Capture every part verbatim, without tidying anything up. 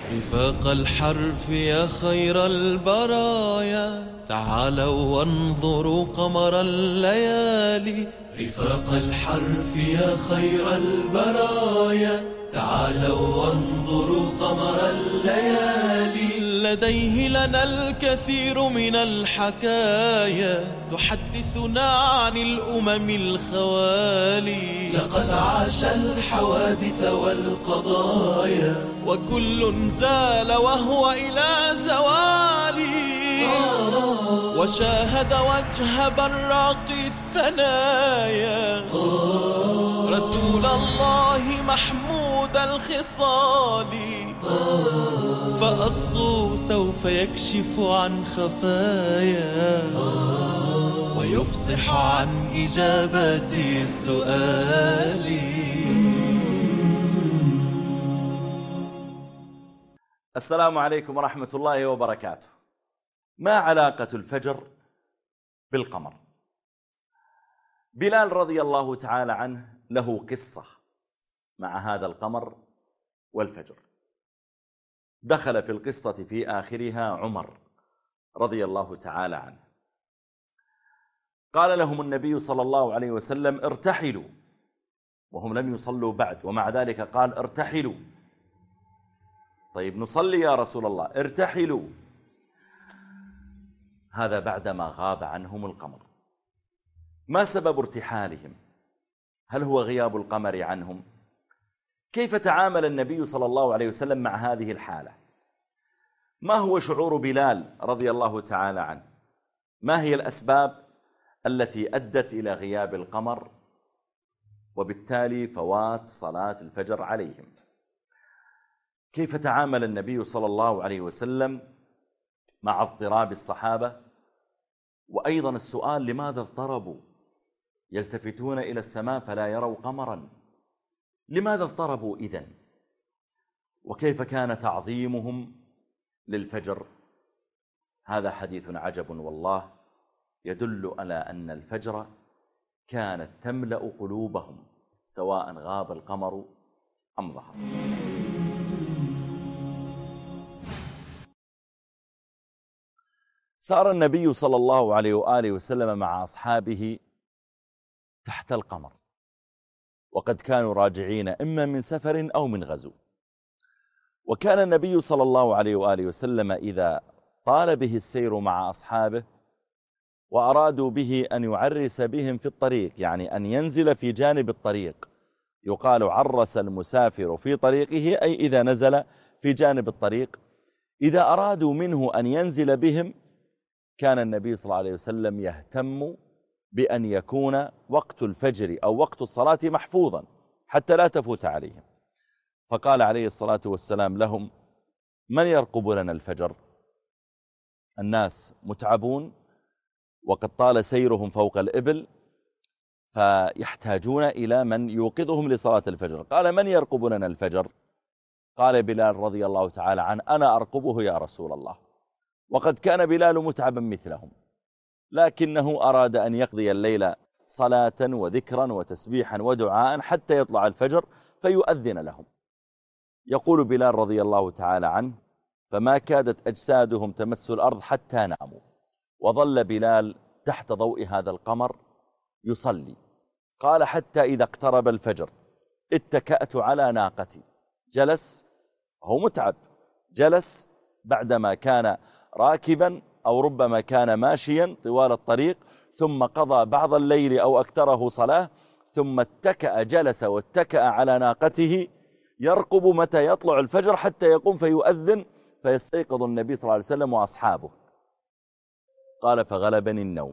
رفاق الحرف يا خير البرايا، تعالوا وانظروا قمر الليالي. رفاق الحرف يا خير البرايا، تعالوا وانظروا قمر الليالي. لديه لنا الكثير من الحكايا، تحدثنا عن الأمم الخوالي. لقد عاش الحوادث والقضايا، وكل زال وهو إلى زوالي. وشاهد وجه براق الثنايا، رسول الله محمود الخصال. فأصغوا سوف يكشف عن خفايا، ويفصح عن إجابة السؤال. السلام عليكم ورحمة الله وبركاته. ما علاقة الفجر بالقمر؟ بلال رضي الله تعالى عنه له قصة مع هذا القمر والفجر. دخل في القصة في آخرها عمر رضي الله تعالى عنه. قال لهم النبي صلى الله عليه وسلم: ارتحلوا، وهم لم يصلوا بعد، ومع ذلك قال: ارتحلوا. طيب نصلي يا رسول الله. ارتحلوا. هذا بعدما غاب عنهم القمر. ما سبب ارتحالهم؟ هل هو غياب القمر عنهم؟ كيف تعامل النبي صلى الله عليه وسلم مع هذه الحالة؟ ما هو شعور بلال رضي الله تعالى عنه؟ ما هي الأسباب التي أدت إلى غياب القمر وبالتالي فوات صلاة الفجر عليهم؟ كيف تعامل النبي صلى الله عليه وسلم مع اضطراب الصحابة؟ وأيضا السؤال: لماذا اضطربوا؟ يلتفتون إلى السماء فلا يروا قمرا. لماذا اضطربوا إذن؟ وكيف كان تعظيمهم للفجر؟ هذا حديث عجب والله، يدل على أن الفجر كانت تملأ قلوبهم سواء غاب القمر أم ظهر. سار النبي صلى الله عليه وآله وسلم مع أصحابه تحت القمر، وقد كانوا راجعين إما من سفر أو من غزو. وكان النبي صلى الله عليه وآله وسلم إذا طال به السير مع أصحابه وأرادوا به أن يعرس بهم في الطريق، يعني أن ينزل في جانب الطريق، يقال عرس المسافر في طريقه، أي إذا نزل في جانب الطريق. إذا أرادوا منه أن ينزل بهم كان النبي صلى الله عليه وسلم يهتم بأن يكون وقت الفجر أو وقت الصلاة محفوظا حتى لا تفوت عليهم. فقال عليه الصلاة والسلام لهم: من يرقب لنا الفجر؟ الناس متعبون وقد طال سيرهم فوق الإبل، فيحتاجون إلى من يوقظهم لصلاة الفجر. قال: من يرقب لنا الفجر؟ قال بلال رضي الله تعالى عنه: أنا أرقبه يا رسول الله. وقد كان بلال متعبا مثلهم، لكنه أراد أن يقضي الليل صلاة وذكرا وتسبيحا ودعاء حتى يطلع الفجر فيؤذن لهم. يقول بلال رضي الله تعالى عنه: فما كادت أجسادهم تمس الأرض حتى ناموا، وظل بلال تحت ضوء هذا القمر يصلي. قال: حتى إذا اقترب الفجر اتكأت على ناقتي. جلس، هو متعب، جلس بعدما كان راكبا أو ربما كان ماشيا طوال الطريق، ثم قضى بعض الليل أو أكثره صلاة، ثم اتكأ، جلس واتكأ على ناقته يرقب متى يطلع الفجر حتى يقوم فيؤذن فيستيقظ النبي صلى الله عليه وسلم وأصحابه. قال: فغلبني النوم.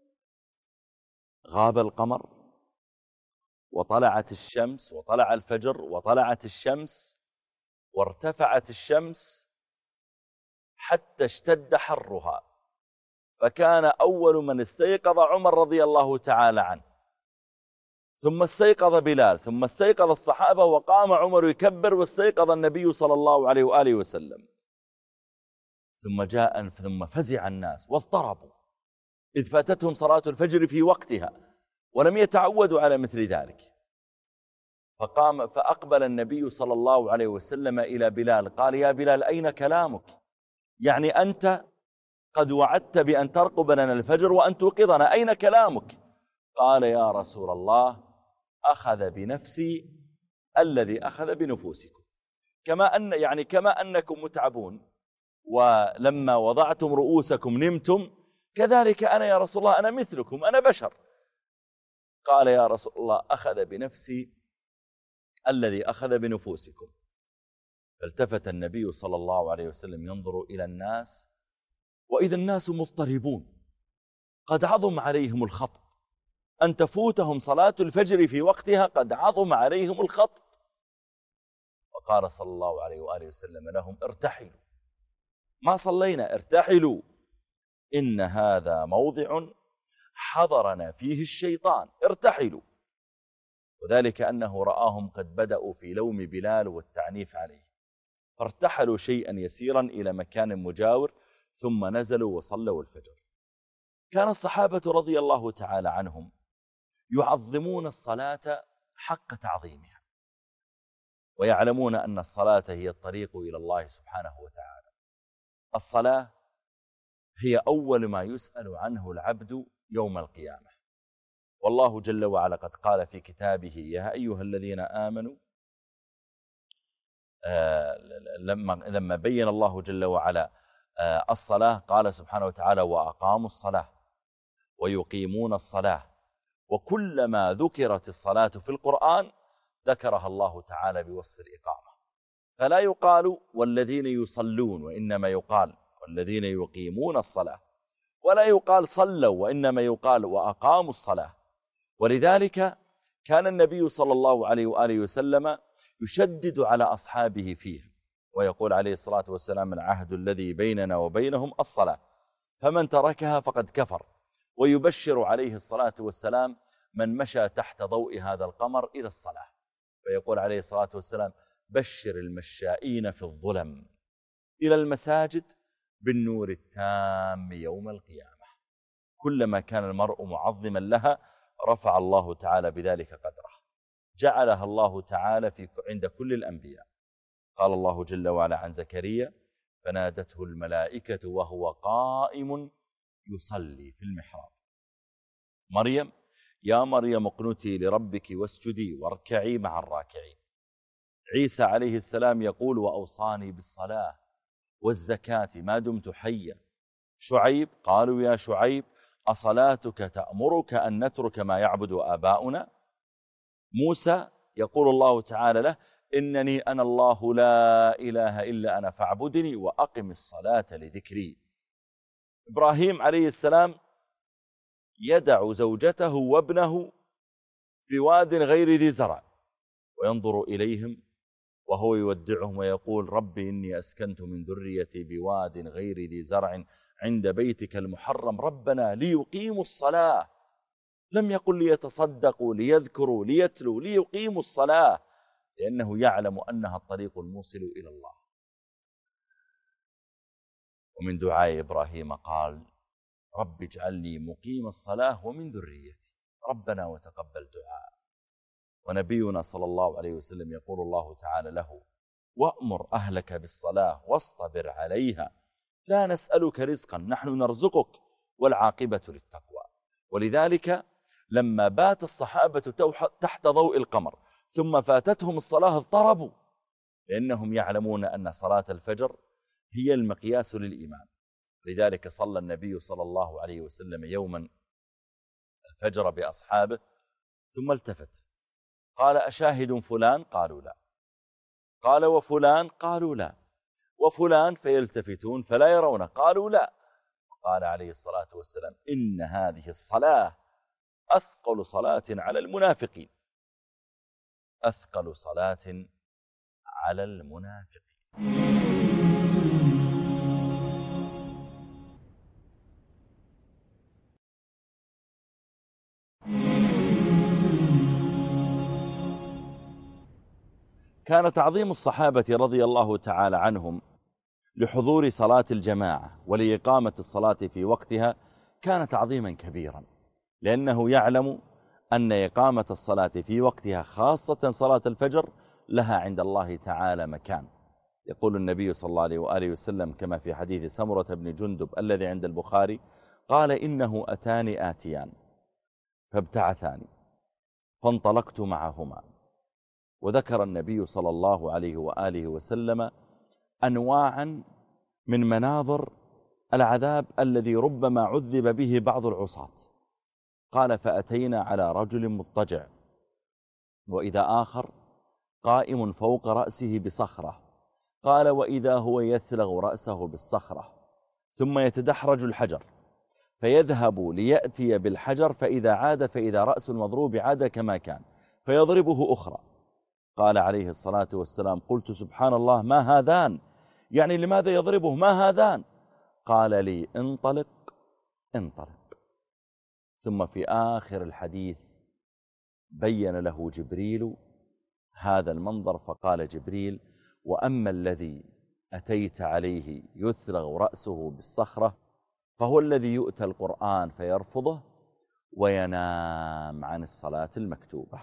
غاب القمر وطلعت الشمس، وطلع الفجر وطلعت الشمس وارتفعت الشمس حتى اشتد حرها، فكان أول من استيقظ عمر رضي الله تعالى عنه، ثم استيقظ بلال، ثم استيقظ الصحابة، وقام عمر يكبر، واستيقظ النبي صلى الله عليه وآله وسلم. ثم جاء ثم فزع الناس واضطربوا إذ فاتتهم صلاة الفجر في وقتها ولم يتعودوا على مثل ذلك. فقام فأقبل النبي صلى الله عليه وسلم إلى بلال قال يا بلال أين كلامك؟ يعني أنت قد وعدت بأن ترقب لنا الفجر وأن توقظنا، أين كلامك؟ قال يا رسول الله أخذ بنفسي الذي أخذ بنفوسكم، كما أن يعني كما أنكم متعبون ولما وضعتم رؤوسكم نمتم، كذلك أنا يا رسول الله أنا مثلكم، أنا بشر. قال يا رسول الله أخذ بنفسي الذي أخذ بنفوسكم. فالتفت النبي صلى الله عليه وسلم ينظر إلى الناس وإذا الناس مضطربون قد عظم عليهم الخطب، أن تفوتهم صلاة الفجر في وقتها قد عظم عليهم الخطب. وقال صلى الله عليه وآله وسلم لهم ارتحلوا، ما صلينا، ارتحلوا، إن هذا موضع حضرنا فيه الشيطان، ارتحلوا. وذلك أنه رآهم قد بدأوا في لوم بلال والتعنيف عليه، فارتحلوا شيئا يسيرا إلى مكان مجاور ثم نزلوا وصلوا الفجر. كان الصحابة رضي الله تعالى عنهم يعظمون الصلاة حق تعظيمها، ويعلمون أن الصلاة هي الطريق إلى الله سبحانه وتعالى. الصلاة هي أول ما يسأل عنه العبد يوم القيامة، والله جل وعلا قد قال في كتابه يا أيها الذين آمنوا آه لما, لما بين الله جل وعلا آه الصلاة قال سبحانه وتعالى وأقاموا الصلاة ويقيمون الصلاة، وكلما ذكرت الصلاة في القرآن ذكرها الله تعالى بوصف الإقامة، فلا يقال والذين يصلون، وإنما يقال والذين يقيمون الصلاة، ولا يقال صلوا، وإنما يقال وأقاموا الصلاة. ولذلك كان النبي صلى الله عليه وآله وسلم يشدد على أصحابه فيه، ويقول عليه الصلاة والسلام العهد الذي بيننا وبينهم الصلاة، فمن تركها فقد كفر. ويبشر عليه الصلاة والسلام من مشى تحت ضوء هذا القمر إلى الصلاة، ويقول عليه الصلاة والسلام بشر المشائين في الظلم إلى المساجد بالنور التام يوم القيامة. كلما كان المرء معظما لها رفع الله تعالى بذلك قدره، جعلها الله تعالى في عند كل الأنبياء. قال الله جل وعلا عن زكريا فنادته الملائكة وهو قائم يصلي في المحراب مريم يا مريم اقنتي لربك واسجدي واركعي مع الراكعين. عيسى عليه السلام يقول وأوصاني بالصلاة والزكاة ما دمت حيا. شعيب قالوا يا شعيب أصلاتك تأمرك أن نترك ما يعبد آباؤنا؟ موسى يقول الله تعالى له إنني أنا الله لا إله إلا أنا فاعبدني وأقم الصلاة لذكري. إبراهيم عليه السلام يدع زوجته وابنه في واد غير ذي زرع وينظر إليهم وهو يودعهم ويقول رب إني أسكنت من ذريتي بواد غير ذي زرع عند بيتك المحرم ربنا ليقيموا الصلاة. لم يقل ليتصدقوا ليذكروا ليتلوا، ليقيموا الصلاة، لأنه يعلم أنها الطريق الموصل إلى الله. ومن دعاء إبراهيم قال رب اجعلني مقيم الصلاة ومن ذريتي ربنا وتقبل دعاء. ونبينا صلى الله عليه وسلم يقول الله تعالى له وأمر أهلك بالصلاة واصطبر عليها لا نسألك رزقا نحن نرزقك والعاقبة للتقوى. ولذلك لما بات الصحابة تحت ضوء القمر ثم فاتتهم الصلاة اضطربوا، لأنهم يعلمون أن صلاة الفجر هي المقياس للإيمان. لذلك صلى النبي صلى الله عليه وسلم يوما الفجر بأصحابه ثم التفت قال أشاهد فلان؟ قالوا لا. قال وفلان؟ قالوا لا. وفلان؟ فيلتفتون فلا يرونه قالوا لا. قال عليه الصلاة والسلام إن هذه الصلاة أثقل صلاة على المنافقين، أثقل صلاة على المنافقين. كان تعظيم الصحابة رضي الله تعالى عنهم لحضور صلاة الجماعة ولإقامة الصلاة في وقتها كان تعظيما كبيرا، لأنه يعلم أن إقامة الصلاة في وقتها خاصة صلاة الفجر لها عند الله تعالى مكان. يقول النبي صلى الله عليه وآله وسلم كما في حديث سمرة بن جندب الذي عند البخاري قال إنه أتاني آتيان فابتعثاني فانطلقت معهما. وذكر النبي صلى الله عليه وآله وسلم أنواعا من مناظر العذاب الذي ربما عذب به بعض العصاة. قال فأتينا على رجل مضطجع وإذا آخر قائم فوق رأسه بصخرة. قال وإذا هو يثلغ رأسه بالصخرة ثم يتدحرج الحجر فيذهب ليأتي بالحجر فإذا عاد فإذا رأس المضروب عاد كما كان فيضربه أخرى. قال عليه الصلاة والسلام قلت سبحان الله ما هذان، يعني لماذا يضربه ما هذان؟ قال لي انطلق انطلق. ثم في آخر الحديث بين له جبريل هذا المنظر فقال جبريل وأما الذي أتيت عليه يثلغ رأسه بالصخرة فهو الذي يؤتى القرآن فيرفضه وينام عن الصلاة المكتوبة.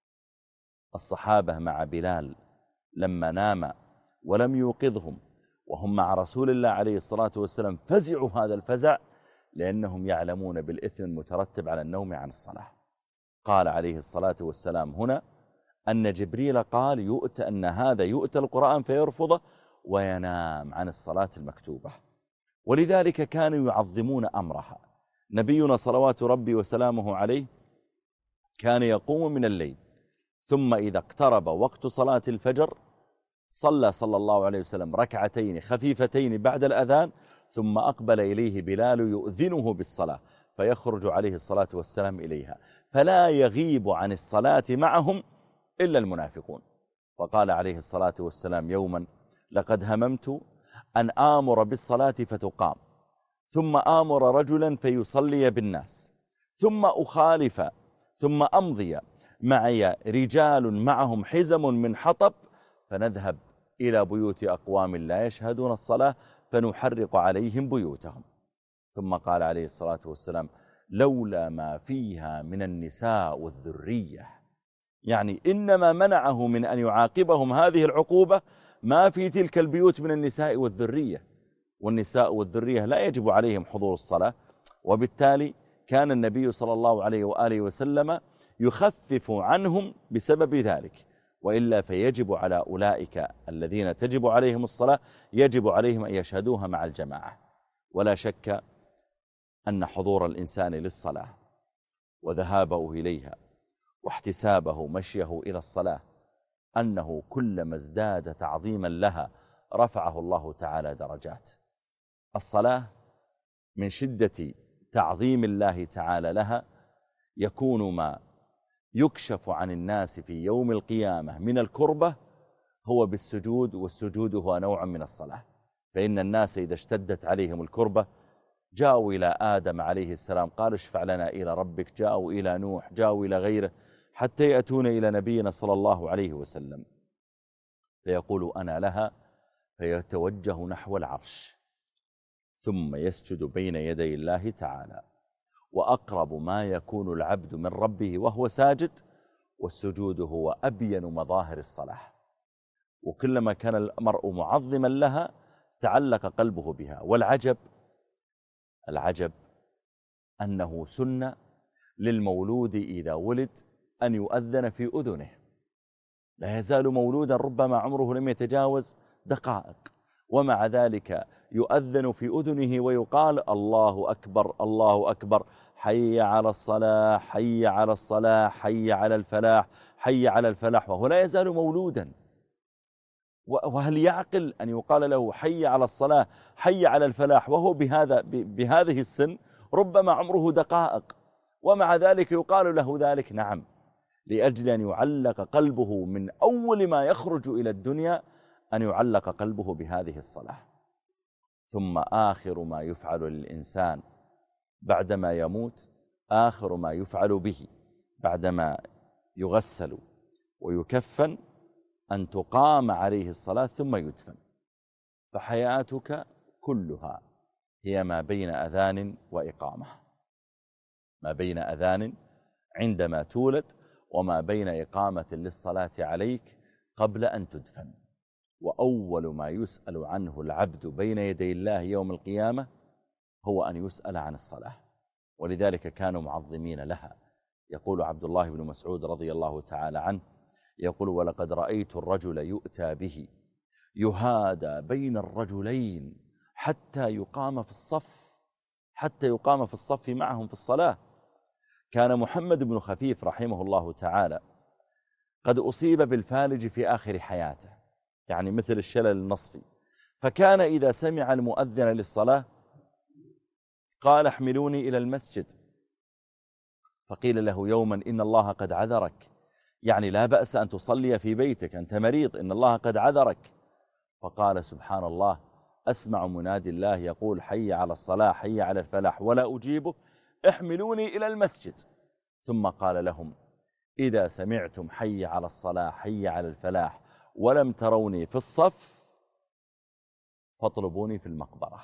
الصحابة مع بلال لما نام ولم يوقظهم وهم مع رسول الله عليه الصلاة والسلام فزعوا هذا الفزع لأنهم يعلمون بالإثم المترتب على النوم عن الصلاة. قال عليه الصلاة والسلام هنا أن جبريل قال يؤتى أن هذا يؤتى القرآن فيرفضه وينام عن الصلاة المكتوبة، ولذلك كانوا يعظمون أمرها. نبينا صلوات ربي وسلامه عليه كان يقوم من الليل ثم إذا اقترب وقت صلاة الفجر صلى صلى الله عليه وسلم ركعتين خفيفتين بعد الأذان ثم أقبل إليه بلال يؤذنه بالصلاة فيخرج عليه الصلاة والسلام إليها فلا يغيب عن الصلاة معهم إلا المنافقون. فقال عليه الصلاة والسلام يوما لقد هممت أن آمر بالصلاة فتقام ثم آمر رجلا فيصلي بالناس ثم أخالف ثم أمضي معي رجال معهم حزم من حطب فنذهب إلى بيوت أقوام لا يشهدون الصلاة فنحرق عليهم بيوتهم. ثم قال عليه الصلاة والسلام لولا ما فيها من النساء والذرية، يعني إنما منعه من أن يعاقبهم هذه العقوبة ما في تلك البيوت من النساء والذرية، والنساء والذرية لا يجب عليهم حضور الصلاة، وبالتالي كان النبي صلى الله عليه وآله وسلم يخفف عنهم بسبب ذلك. وإلا فيجب على أولئك الذين تجب عليهم الصلاة يجب عليهم أن يشهدوها مع الجماعة. ولا شك أن حضور الإنسان للصلاة وذهابه إليها واحتسابه مشيه إلى الصلاة أنه كلما ازداد تعظيما لها رفعه الله تعالى درجات. الصلاة من شدة تعظيم الله تعالى لها يكون ما يكشف عن الناس في يوم القيامة من الكربة هو بالسجود، والسجود هو نوع من الصلاة. فإن الناس إذا اشتدت عليهم الكربة جاءوا إلى آدم عليه السلام قال اشفع لنا إلى ربك، جاءوا إلى نوح، جاءوا إلى غيره، حتى يأتون إلى نبينا صلى الله عليه وسلم فيقول أنا لها، فيتوجه نحو العرش ثم يسجد بين يدي الله تعالى، وأقرب ما يكون العبد من ربه وهو ساجد، والسجود هو أبين مظاهر الصلاة. وكلما كان المرء معظما لها تعلق قلبه بها. والعجب العجب أنه سنة للمولود إذا ولد أن يؤذن في أذنه، لا يزال مولودا ربما عمره لم يتجاوز دقائق، ومع ذلك يؤذن في أذنه ويقال الله أكبر الله أكبر، حي على الصلاة حي على الصلاة حي على الفلاح حي على الفلاح، وهو لا يزال مولودا. وهل يعقل أن يقال له حي على الصلاة حي على الفلاح وهو بهذا بهذه السن ربما عمره دقائق، ومع ذلك يقال له ذلك؟ نعم، لأجل أن يعلق قلبه من أول ما يخرج إلى الدنيا أن يعلق قلبه بهذه الصلاة. ثم آخر ما يفعل للإنسان بعدما يموت، آخر ما يفعل به بعدما يغسل ويكفن أن تقام عليه الصلاة ثم يدفن. فحياتك كلها هي ما بين أذان وإقامة، ما بين أذان عندما تولد وما بين إقامة للصلاة عليك قبل أن تدفن. وأول ما يسأل عنه العبد بين يدي الله يوم القيامة هو أن يسأل عن الصلاة، ولذلك كانوا معظمين لها. يقول عبد الله بن مسعود رضي الله تعالى عنه، يقول: ولقد رأيت الرجل يؤتى به يهادى بين الرجلين حتى يقام في الصف حتى يقام في الصف معهم في الصلاة. كان محمد بن خفيف رحمه الله تعالى قد أصيب بالفالج في آخر حياته، يعني مثل الشلل النصفي، فكان إذا سمع المؤذن للصلاة قال: احملوني إلى المسجد. فقيل له يوما: إن الله قد عذرك، يعني لا بأس أن تصلي في بيتك، أنت مريض، إن الله قد عذرك. فقال: سبحان الله، أسمع منادي الله يقول: حي على الصلاة، حي على الفلاح، ولا أجيبه، احملوني إلى المسجد. ثم قال لهم: إذا سمعتم حي على الصلاة، حي على الفلاح، ولم تروني في الصف فاطلبوني في المقبرة.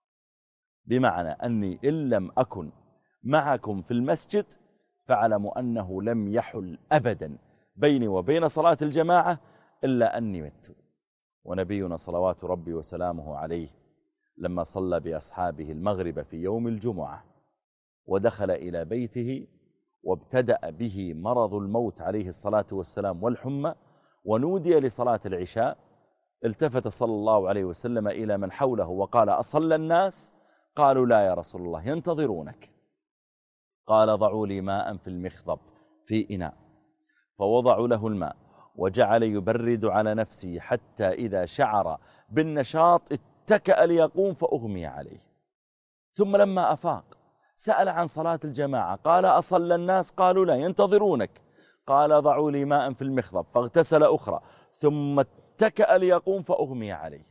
بمعنى أني إن لم أكن معكم في المسجد فاعلموا أنه لم يحل أبدا بيني وبين صلاة الجماعة إلا أني مت. ونبينا صلوات ربي وسلامه عليه لما صلى بأصحابه المغرب في يوم الجمعة ودخل إلى بيته وابتدأ به مرض الموت عليه الصلاة والسلام والحمى، ونودي لصلاة العشاء، التفت صلى الله عليه وسلم إلى من حوله وقال: أصلى الناس؟ قالوا: لا يا رسول الله، ينتظرونك. قال: ضعوا لي ماء في المخضب في إناء، فوضعوا له الماء وجعل يبرد على نفسه حتى إذا شعر بالنشاط اتكأ ليقوم فأغمي عليه. ثم لما أفاق سأل عن صلاة الجماعة، قال: أصلى الناس؟ قالوا: لا، ينتظرونك. قال: ضعوا لي ماء في المخضب، فاغتسل أخرى، ثم اتكأ ليقوم فأغمي عليه.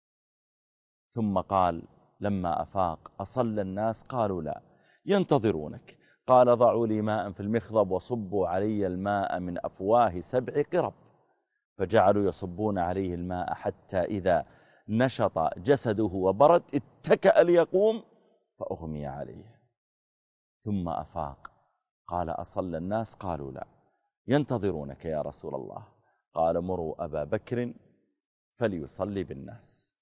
ثم قال لما أفاق: أصلى الناس؟ قالوا: لا، ينتظرونك. قال: ضعوا لي ماء في المخضب وصبوا علي الماء من أفواه سبع قرب. فجعلوا يصبون عليه الماء حتى إذا نشط جسده وبرد اتكأ ليقوم فأغمي عليه. ثم أفاق قال: أصلى الناس؟ قالوا: لا، ينتظرونك يا رسول الله. قال: مروا أبا بكر فليصلي بالناس.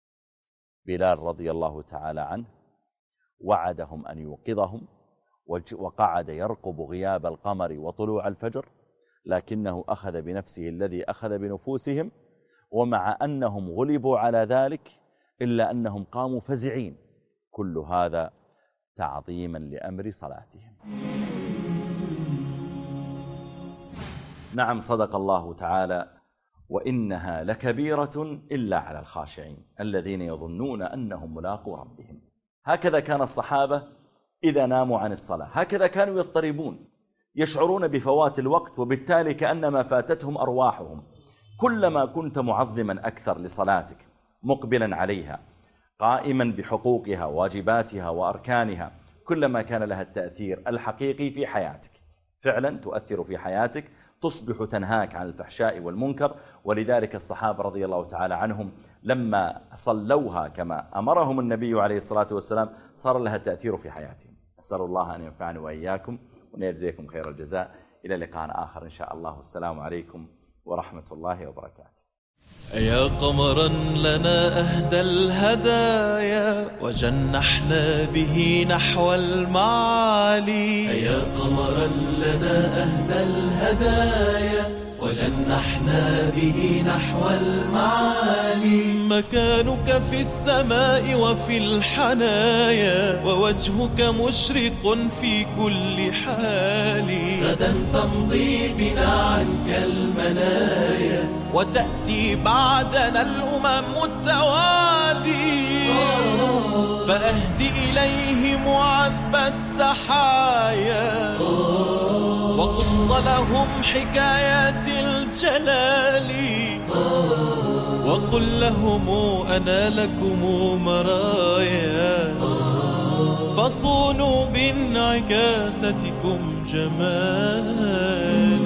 بلال رضي الله تعالى عنه وعدهم أن يوقظهم، وقعد يرقب غياب القمر وطلوع الفجر، لكنه أخذ بنفسه الذي أخذ بنفوسهم، ومع أنهم غلبوا على ذلك إلا أنهم قاموا فزعين، كل هذا تعظيما لأمر صلاتهم. نعم، صدق الله تعالى: وإنها لكبيرة إلا على الخاشعين الذين يظنون أنهم ملاقو ربهم. هكذا كان الصحابة إذا ناموا عن الصلاة، هكذا كانوا يضطربون، يشعرون بفوات الوقت، وبالتالي كأنما فاتتهم أرواحهم. كلما كنت معظما أكثر لصلاتك، مقبلا عليها، قائما بحقوقها واجباتها وأركانها، كلما كان لها التأثير الحقيقي في حياتك. فعلا تؤثر في حياتك، تصبح تنهاك عن الفحشاء والمنكر. ولذلك الصحابة رضي الله تعالى عنهم لما صلوها كما أمرهم النبي عليه الصلاة والسلام صار لها تأثير في حياتهم. أسأل الله أن ينفعني وإياكم وأن يجزيكم خير الجزاء. إلى لقاء آخر إن شاء الله، والسلام عليكم ورحمة الله وبركاته. يا قمرا لنا أهدى الهدايا وجنحنا به نحو المعالي. يا قمرا لنا أهدى الهدايا وجنحنا به نحو المعالي. مكانك في السماء وفي الحنايا، ووجهك مشرق في كل حال. غدا تمضي بنا عنك المنايا، وتأتي بعدنا الأمم التوالي. فأهدي إليهم عذب التحايا، وقص لهم حكايات الجلال. وقل لهم أنا لكم مرايا، فصونوا بانعكاستكم جمال.